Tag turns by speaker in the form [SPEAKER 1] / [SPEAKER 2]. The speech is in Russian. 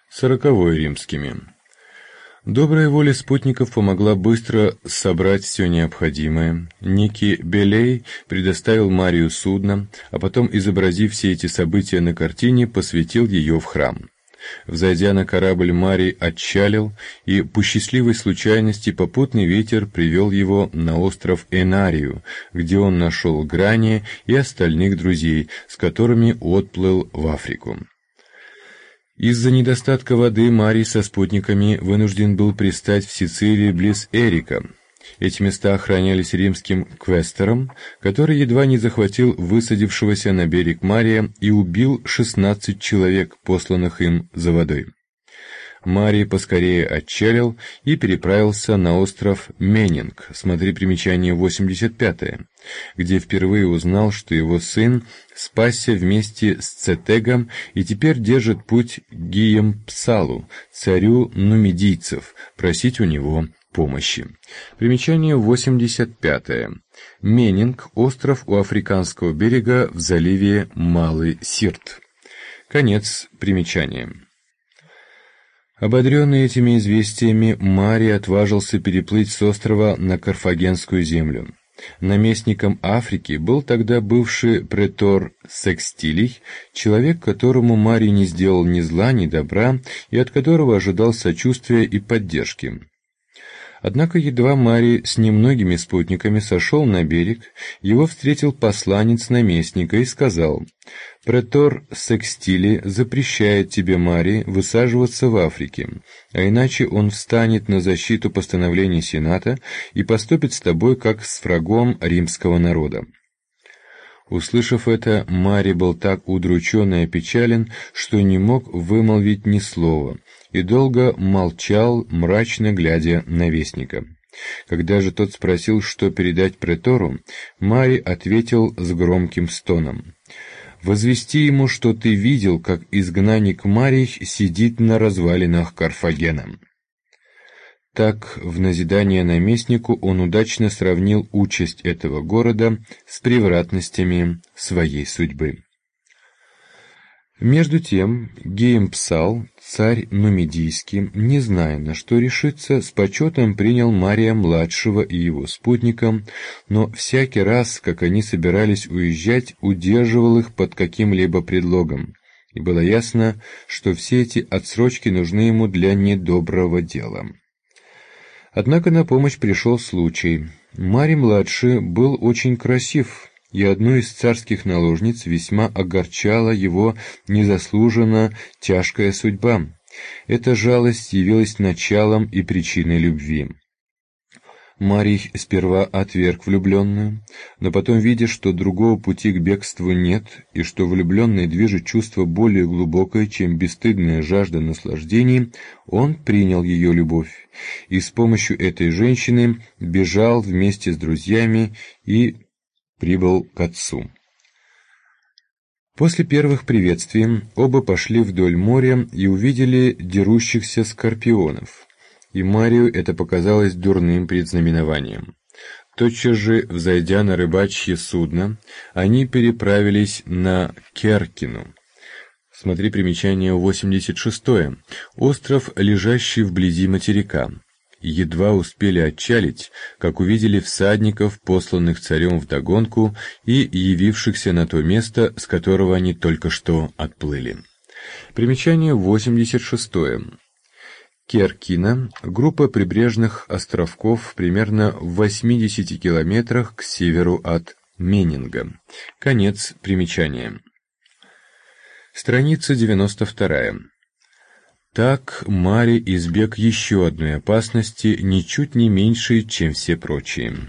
[SPEAKER 1] 40-й римскими. Добрая воля спутников помогла быстро собрать все необходимое. Некий Белей предоставил Марию судно, а потом, изобразив все эти события на картине, посвятил ее в храм. Взойдя на корабль, Марий отчалил, и по счастливой случайности попутный ветер привел его на остров Энарию, где он нашел Грания и остальных друзей, с которыми отплыл в Африку. Из-за недостатка воды Марий со спутниками вынужден был пристать в Сицилии близ Эрика. Эти места охранялись римским квестором, который едва не захватил высадившегося на берег Мария и убил 16 человек, посланных им за водой. Марий поскорее отчалил и переправился на остров Менинг, смотри примечание 85, где впервые узнал, что его сын спасся вместе с Цетегом и теперь держит путь к Гиемпсалу, царю нумидийцев, просить у него помощи. Примечание 85. Менинг – остров у африканского берега в заливе Малый Сирт. Конец примечания. Ободренный этими известиями, Марий отважился переплыть с острова на Карфагенскую землю. Наместником Африки был тогда бывший претор Секстилий, человек, которому Марий не сделал ни зла, ни добра, и от которого ожидал сочувствия и поддержки. Однако едва Марий с немногими спутниками сошел на берег, его встретил посланец наместника и сказал: «Претор Секстилий запрещает тебе, Марий, высаживаться в Африке, а иначе он встанет на защиту постановлений Сената и поступит с тобой как с врагом римского народа». Услышав это, Марий был так удручен и опечален, что не мог вымолвить ни слова, и долго молчал, мрачно глядя на вестника. Когда же тот спросил, что передать претору, Марий ответил с громким стоном: «Возвести ему, что ты видел, как изгнанник Марий сидит на развалинах Карфагена». Так, в назидание наместнику, он удачно сравнил участь этого города с превратностями своей судьбы. Между тем, Гиемпсал, царь нумидийский, не зная, на что решиться, с почетом принял Мария-младшего и его спутника, но всякий раз, как они собирались уезжать, удерживал их под каким-либо предлогом, и было ясно, что все эти отсрочки нужны ему для недоброго дела. Однако на помощь пришел случай. Марий-младший был очень красив, и одну из царских наложниц весьма огорчала его незаслуженно тяжкая судьба. Эта жалость явилась началом и причиной любви. Марий сперва отверг влюбленную, но потом, видя, что другого пути к бегству нет, и что влюбленной движет чувство более глубокое, чем бесстыдная жажда наслаждений, он принял ее любовь, и с помощью этой женщины бежал вместе с друзьями и прибыл к отцу. После первых приветствий оба пошли вдоль моря и увидели дерущихся скорпионов. И Марию это показалось дурным предзнаменованием. Тотчас же, взойдя на рыбачье судно, они переправились на Керкину. Смотри примечание 86. Остров, лежащий вблизи материка. Едва успели отчалить, как увидели всадников, посланных царем вдогонку и явившихся на то место, с которого они только что отплыли. Примечание 86. Керкина – группа прибрежных островков примерно в 80 километрах к северу от Менинга. Конец примечания. Страница 92. Так Марий избег еще одной опасности, ничуть не меньшей, чем все прочие.